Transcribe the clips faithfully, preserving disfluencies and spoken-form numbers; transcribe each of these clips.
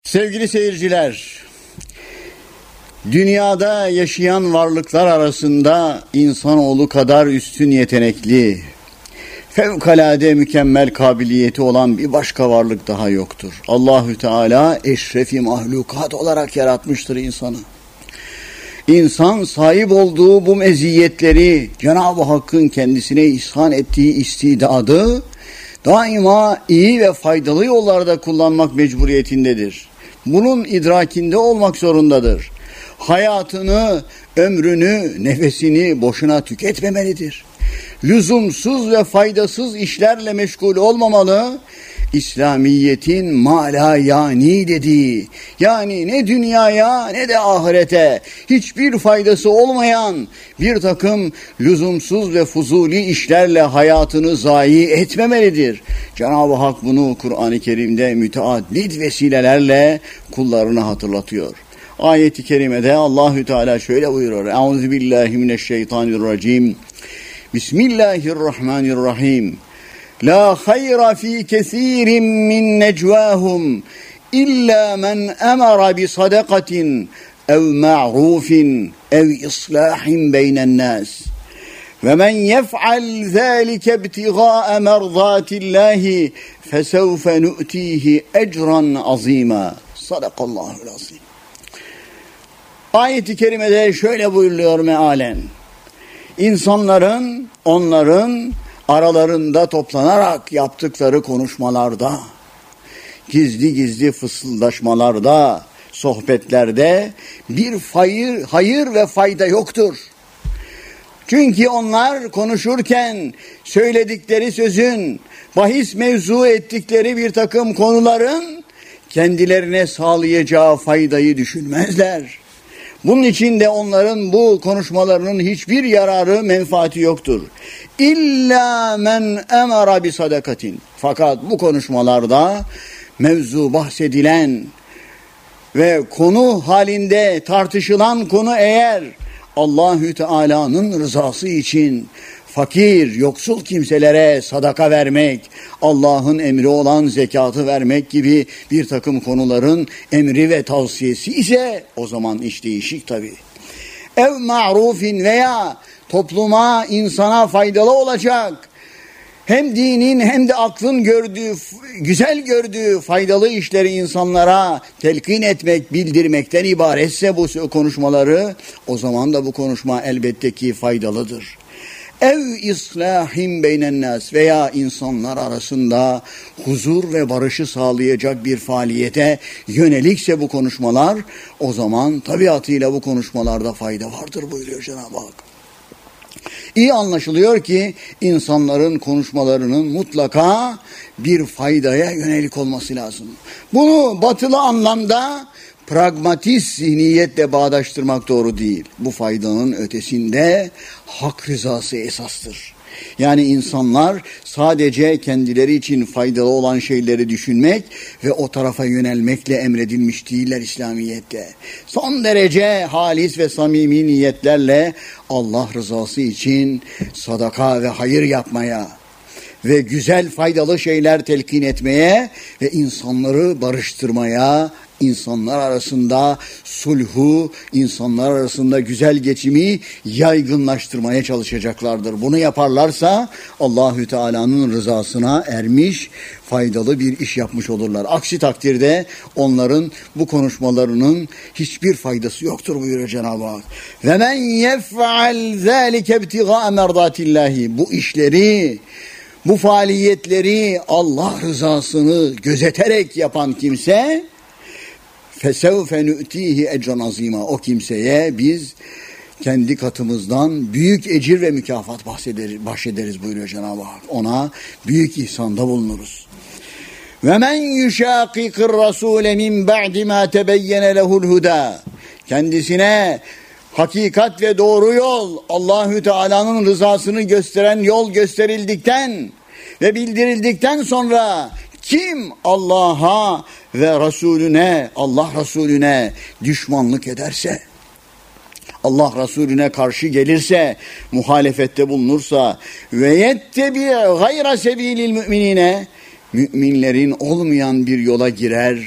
Sevgili seyirciler, dünyada yaşayan varlıklar arasında insanoğlu kadar üstün yetenekli, fevkalade mükemmel kabiliyeti olan bir başka varlık daha yoktur. Allahü Teala eşrefi mahlukat olarak yaratmıştır insanı. İnsan sahip olduğu bu meziyetleri, Cenab-ı Hakk'ın kendisine ihsan ettiği istidadı daima iyi ve faydalı yollarda kullanmak mecburiyetindedir. Bunun idrakinde olmak zorundadır. Hayatını, ömrünü, nefesini boşuna tüketmemelidir. Lüzumsuz ve faydasız işlerle meşgul olmamalı. İslamiyet'in mala yani dediği, yani ne dünyaya ne de ahirete hiçbir faydası olmayan bir takım lüzumsuz ve fuzuli işlerle hayatını zayi etmemelidir. Cenab-ı Hak bunu Kur'an-ı Kerim'de müteaddit vesilelerle kullarına hatırlatıyor. Ayet-i kerimede Allahü Teala şöyle buyuruyor: Euzubillahimineşşeytanirracim. Bismillahirrahmanirrahim. La hayra fi kesirin min necvahum illa men emara bi sadakatin ev ma'rufin ev islahin beynen nas. Ve men yef'al zâlike ibtigâe merzâtillâhi fesevfe nu'tihi ecran azîmâ. Sadakallâhul azîm. Ayet-i kerimede şöyle buyuruluyor mealen: İnsanların, onların aralarında toplanarak yaptıkları konuşmalarda, gizli gizli fısıldaşmalarda, sohbetlerde bir hayır, hayır ve fayda yoktur. Çünkü onlar konuşurken söyledikleri sözün, bahis mevzu ettikleri bir takım konuların kendilerine sağlayacağı faydayı düşünmezler. Bunun için de onların bu konuşmalarının hiçbir yararı, menfaati yoktur. İlla men emara bi sadakatin. Fakat bu konuşmalarda mevzu bahsedilen ve konu halinde tartışılan konu eğer Allahü Teala'nın rızası için fakir, yoksul kimselere sadaka vermek, Allah'ın emri olan zekatı vermek gibi bir takım konuların emri ve tavsiyesi ise o zaman iş değişik tabii. Ev ma'rufin veya topluma, insana faydalı olacak, hem dinin hem de aklın gördüğü, güzel gördüğü faydalı işleri insanlara telkin etmek, bildirmekten ibaretse bu konuşmaları, o zaman da bu konuşma elbette ki faydalıdır. Ev islahim beynen nas veya insanlar arasında huzur ve barışı sağlayacak bir faaliyete yönelikse bu konuşmalar, o zaman tabiatıyla bu konuşmalarda fayda vardır buyuruyor Cenab-ı Hak. İyi anlaşılıyor ki insanların konuşmalarının mutlaka bir faydaya yönelik olması lazım. Bunu batılı anlamda pragmatist zihniyetle bağdaştırmak doğru değil. Bu faydanın ötesinde hak rızası esastır. Yani insanlar sadece kendileri için faydalı olan şeyleri düşünmek ve o tarafa yönelmekle emredilmiş değiller İslamiyet'te. Son derece halis ve samimi niyetlerle Allah rızası için sadaka ve hayır yapmaya ve güzel faydalı şeyler telkin etmeye ve insanları barıştırmaya, İnsanlar arasında sulhu, insanlar arasında güzel geçimi yaygınlaştırmaya çalışacaklardır. Bunu yaparlarsa Allahü Teala'nın rızasına ermiş, faydalı bir iş yapmış olurlar. Aksi takdirde onların bu konuşmalarının hiçbir faydası yoktur buyuruyor Cenab-ı Hak. Ve men yef'al zâlike ibtigâe merdâtillâhi. Bu işleri, bu faaliyetleri Allah rızasını gözeterek yapan kimse fesevfe nu'tihi ecran azîmâ. O kimseye biz kendi katımızdan büyük ecir ve mükafat bahsederiz, bahşederiz buyuruyor Cenab-ı Hak. Ona büyük ihsanda bulunuruz. Ve men yuşâkikir rasûle min ba'di mâ tebeyyene lehul hudâ. Kendisine hakikat ve doğru yol, Allahü Teala'nın rızasını gösteren yol gösterildikten ve bildirildikten sonra kim Allah'a ve Resulüne, Allah Resulüne düşmanlık ederse, Allah Resulüne karşı gelirse, muhalefette bulunursa ve yettebi gayra sebilil müminine, müminlerin olmayan bir yola girer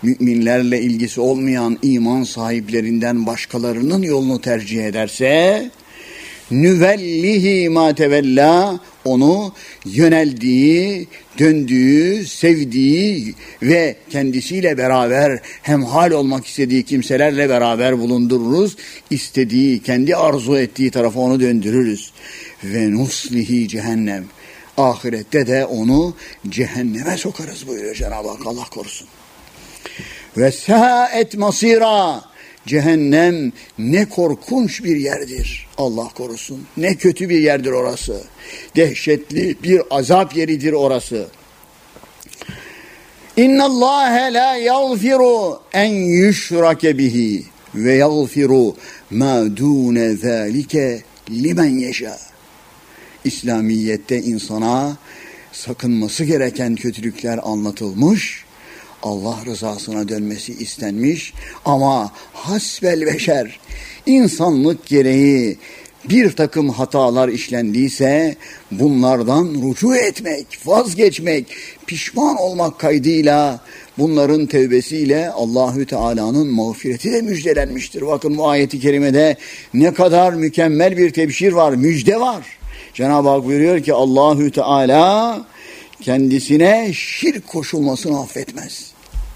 müminlerle ilgisi olmayan iman sahiplerinden başkalarının yolunu tercih ederse, nüvellihi ma tevella, onu yöneldiği, döndüğü, sevdiği ve kendisiyle beraber hemhal olmak istediği kimselerle beraber bulundururuz. İstediği, kendi arzu ettiği tarafa onu döndürürüz. Ve nuslihi cehennem. Ahirette de onu cehenneme sokarız buyuruyor Cenab-ı Hak, Allah korusun. Ve sâet masîrâ. Cehennem ne korkunç bir yerdir. Allah korusun. Ne kötü bir yerdir orası. Dehşetli bir azap yeridir orası. İnna Allahe la yagfiru en yushrake bihi ve yagfiru ma dune zalike limen yeşâ. İslamiyette insana sakınması gereken kötülükler anlatılmış, Allah rızasına dönmesi istenmiş ama hasbel beşer, insanlık gereği bir takım hatalar işlendiyse bunlardan rücu etmek, vazgeçmek, pişman olmak kaydıyla bunların tevbesiyle Allahü Teala'nın mağfireti de müjdelenmiştir. Bakın bu ayeti kerimede ne kadar mükemmel bir tebşir var, müjde var. Cenab-ı Hak buyuruyor ki Allahü Teala kendisine şirk koşulmasını affetmez.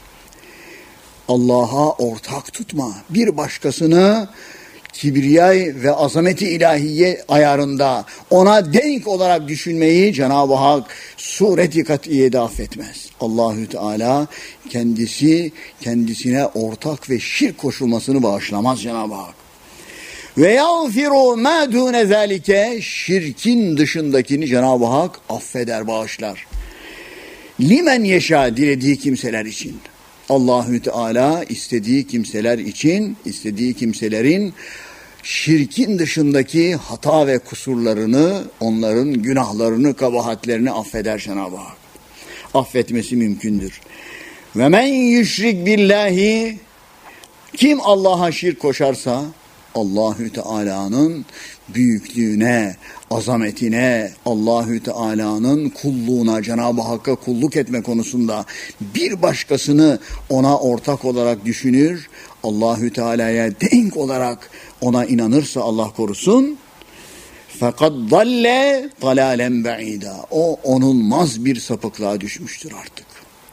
Allah'a ortak tutma, bir başkasını kibriyay ve azameti ilahiye ayarında ona denk olarak düşünmeyi Cenab-ı Hak sureti katiyede affetmez. Allahü Teala kendisi kendisine ortak ve şirk koşulmasını bağışlamaz Cenab-ı Hak. Ve yağfiru ma dune zalike, şirkin dışındakini Cenab-ı Hak affeder, bağışlar. Limen yeşâ, dilediği kimseler için. Allahü Teala istediği kimseler için, istediği kimselerin şirkin dışındaki hata ve kusurlarını, onların günahlarını, kabahatlerini affeder Cenab-ı Hak. Affetmesi mümkündür. Ve men yüşrik billahi, kim Allah'a şirk koşarsa Allahü Teala'nın büyüklüğüne, azametine, Allahü Teala'nın kulluğuna, Cenab-ı Hakk'a kulluk etme konusunda bir başkasını ona ortak olarak düşünür, Allahü Teala'ya denk olarak ona inanırsa Allah korusun, fakat dalle dalalen ba'ida, o onulmaz bir sapıklığa düşmüştür artık.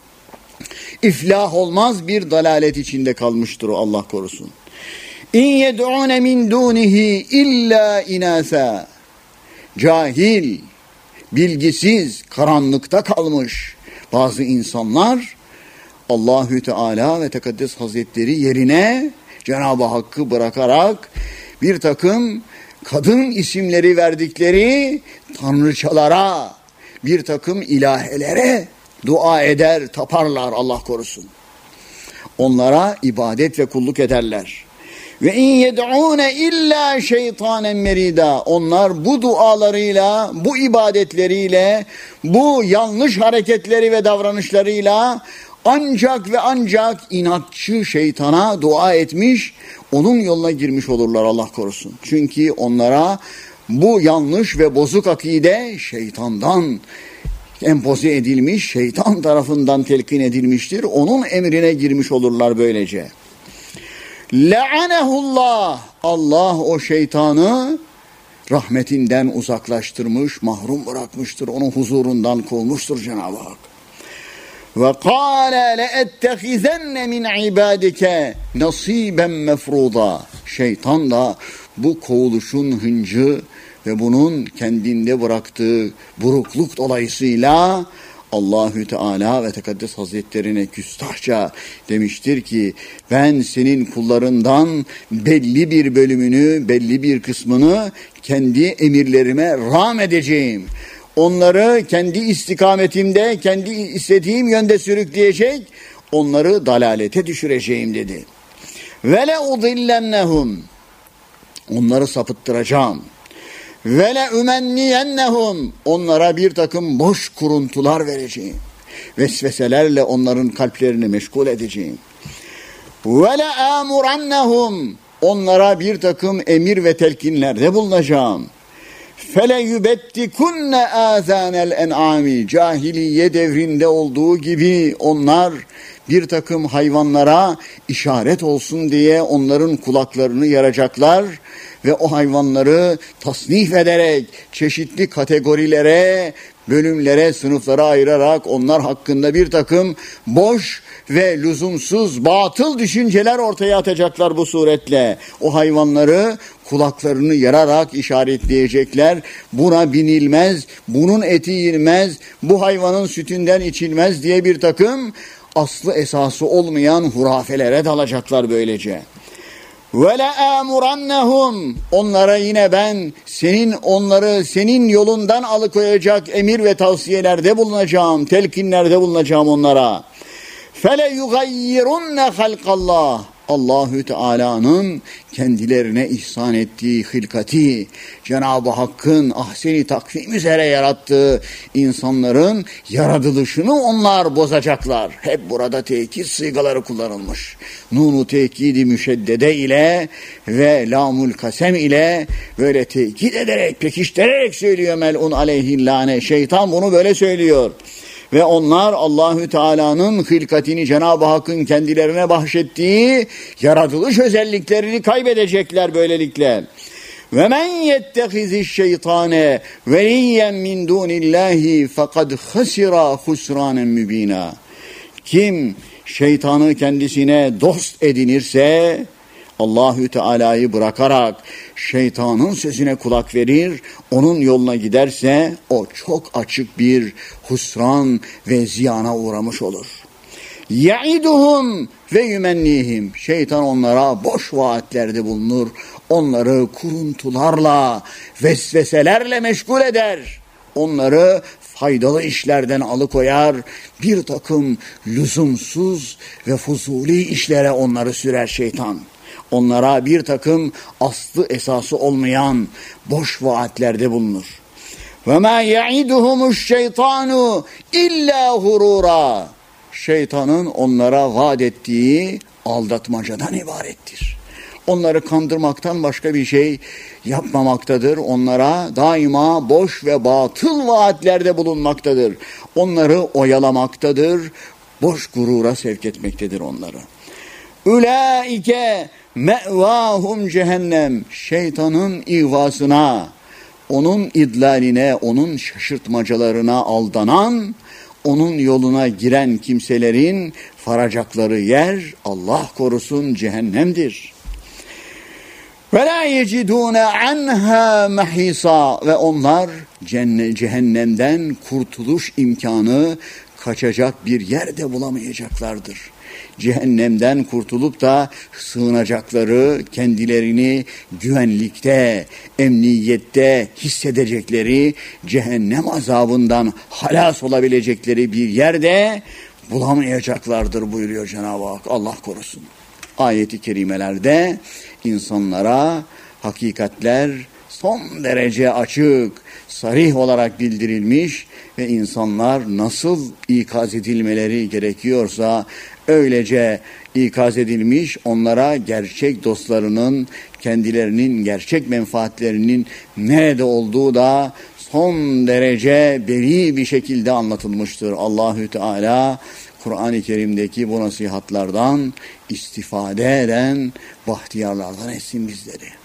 İflah olmaz bir dalalet içinde kalmıştır o, Allah korusun. İn yed'une min dunihi illa inasa. Cahil, bilgisiz, karanlıkta kalmış bazı insanlar Allahü Teala ve Tekaddes Hazretleri yerine Cenab-ı Hakk'ı bırakarak bir takım kadın isimleri verdikleri tanrıçalara, bir takım ilahelere dua eder, taparlar, Allah korusun. Onlara ibadet ve kulluk ederler. Ve in yed'une illa şeytanen merida. Onlar bu dualarıyla, bu ibadetleriyle, bu yanlış hareketleri ve davranışlarıyla ancak ve ancak inatçı şeytana dua etmiş, onun yoluna girmiş olurlar, Allah korusun. Çünkü onlara bu yanlış ve bozuk akide şeytandan empoze edilmiş, şeytan tarafından telkin edilmiştir. Onun emrine girmiş olurlar böylece. Le'anehullah, Allah o şeytanı rahmetinden uzaklaştırmış, mahrum bırakmıştır. Onun huzurundan kovmuştur Cenab-ı Hak. Ve kâle le'ettehizenne min ibadike nasiben mefruda. Şeytan da bu kovuluşun hıncı ve bunun kendinde bıraktığı burukluk dolayısıyla Allahü Teala ve Tekaddes Hazretlerine küstahça demiştir ki ben senin kullarından belli bir bölümünü, belli bir kısmını kendi emirlerime rağm edeceğim. Onları kendi istikametimde, kendi istediğim yönde sürükleyecek, onları dalalete düşüreceğim dedi. Ve le udillennehum, onları sapıttıracağım. Ve le ümenniyennehum, onlara bir takım boş kuruntular vereceğim. Vesveselerle onların kalplerini meşgul edeceğim. Ve le amurannehum, onlara bir takım emir ve telkinlerde bulunacağım. Fele yubettikunne azanel en'ami, cahiliye devrinde olduğu gibi onlar bir takım hayvanlara işaret olsun diye onların kulaklarını yaracaklar ve o hayvanları tasnif ederek çeşitli kategorilere, bölümlere, sınıflara ayırarak onlar hakkında bir takım boş ve lüzumsuz, batıl düşünceler ortaya atacaklar bu suretle. O hayvanları kulaklarını yararak işaretleyecekler. Buna binilmez, bunun eti yenmez, bu hayvanın sütünden içilmez diye bir takım aslı esası olmayan hurafelere dalacaklar böylece. وَلَآمُرَنَّهُمْ Onlara yine ben senin onları senin yolundan alıkoyacak emir ve tavsiyelerde bulunacağım, telkinlerde bulunacağım onlara. فَلَيُغَيِّرُنَّ خَلْقَ اللّٰهِ Allahü Teala'nın kendilerine ihsan ettiği hilkati, Cenab-ı Hakk'ın ahseni takvim üzere yarattığı insanların yaratılışını onlar bozacaklar. Hep burada tekit sıйgaları kullanılmış. Nun-u tekidi müşeddede ile ve lamul kasem ile böyle tekit ederek, pekiştirerek söylüyor mel'un aleyhillâne. Şeytan bunu böyle söylüyor. Ve onlar Allahü Teala'nın hilkatini, Cenab-ı Hakk'ın kendilerine bahşettiği yaratılış özelliklerini kaybedecekler böylelikle. Ve men yettehiziş şeytane veliyen min dunillahi fekad hasira husranen mübina. Kim şeytanı kendisine dost edinirse, Allahü Teala'yı bırakarak şeytanın sözüne kulak verir, onun yoluna giderse o çok açık bir husran ve ziyana uğramış olur. Ya'iduhum ve yumennihim. Şeytan onlara boş vaatlerde bulunur. Onları kuruntularla, vesveselerle meşgul eder. Onları faydalı işlerden alıkoyar, bir takım lüzumsuz ve fuzuli işlere onları sürer şeytan. Onlara bir takım aslı esası olmayan boş vaatlerde bulunur. وَمَا يَعِدُهُمُ الشَّيْطَانُ اِلَّا هُرُورًا Şeytanın onlara vaat ettiği aldatmacadan ibarettir. Onları kandırmaktan başka bir şey yapmamaktadır. Onlara daima boş ve batıl vaatlerde bulunmaktadır. Onları oyalamaktadır. Boş gurura sevk etmektedir onları. Ulaike me'vahum cehennem. Şeytanın ihvasına, onun idlaline, onun şaşırtmacalarına aldanan, onun yoluna giren kimselerin varacakları yer, Allah korusun, cehennemdir. Ve la yecidune anha mahisa. Ve onlar cehennemden kurtuluş imkanı, kaçacak bir yerde bulamayacaklardır. Cehennemden kurtulup da sığınacakları, kendilerini güvenlikte, emniyette hissedecekleri, cehennem azabından halas olabilecekleri bir yerde bulamayacaklardır buyuruyor Cenab-ı Hak. Allah korusun. Ayet-i kerimelerde insanlara hakikatler son derece açık, sarih olarak bildirilmiş ve insanlar nasıl ikaz edilmeleri gerekiyorsa öylece ikaz edilmiş, onlara gerçek dostlarının, kendilerinin gerçek menfaatlerinin nerede olduğu da son derece beri bir şekilde anlatılmıştır. Allahü Teala Kur'an-ı Kerim'deki bu nasihatlardan istifade eden bahtiyarlardan etsin bizleri.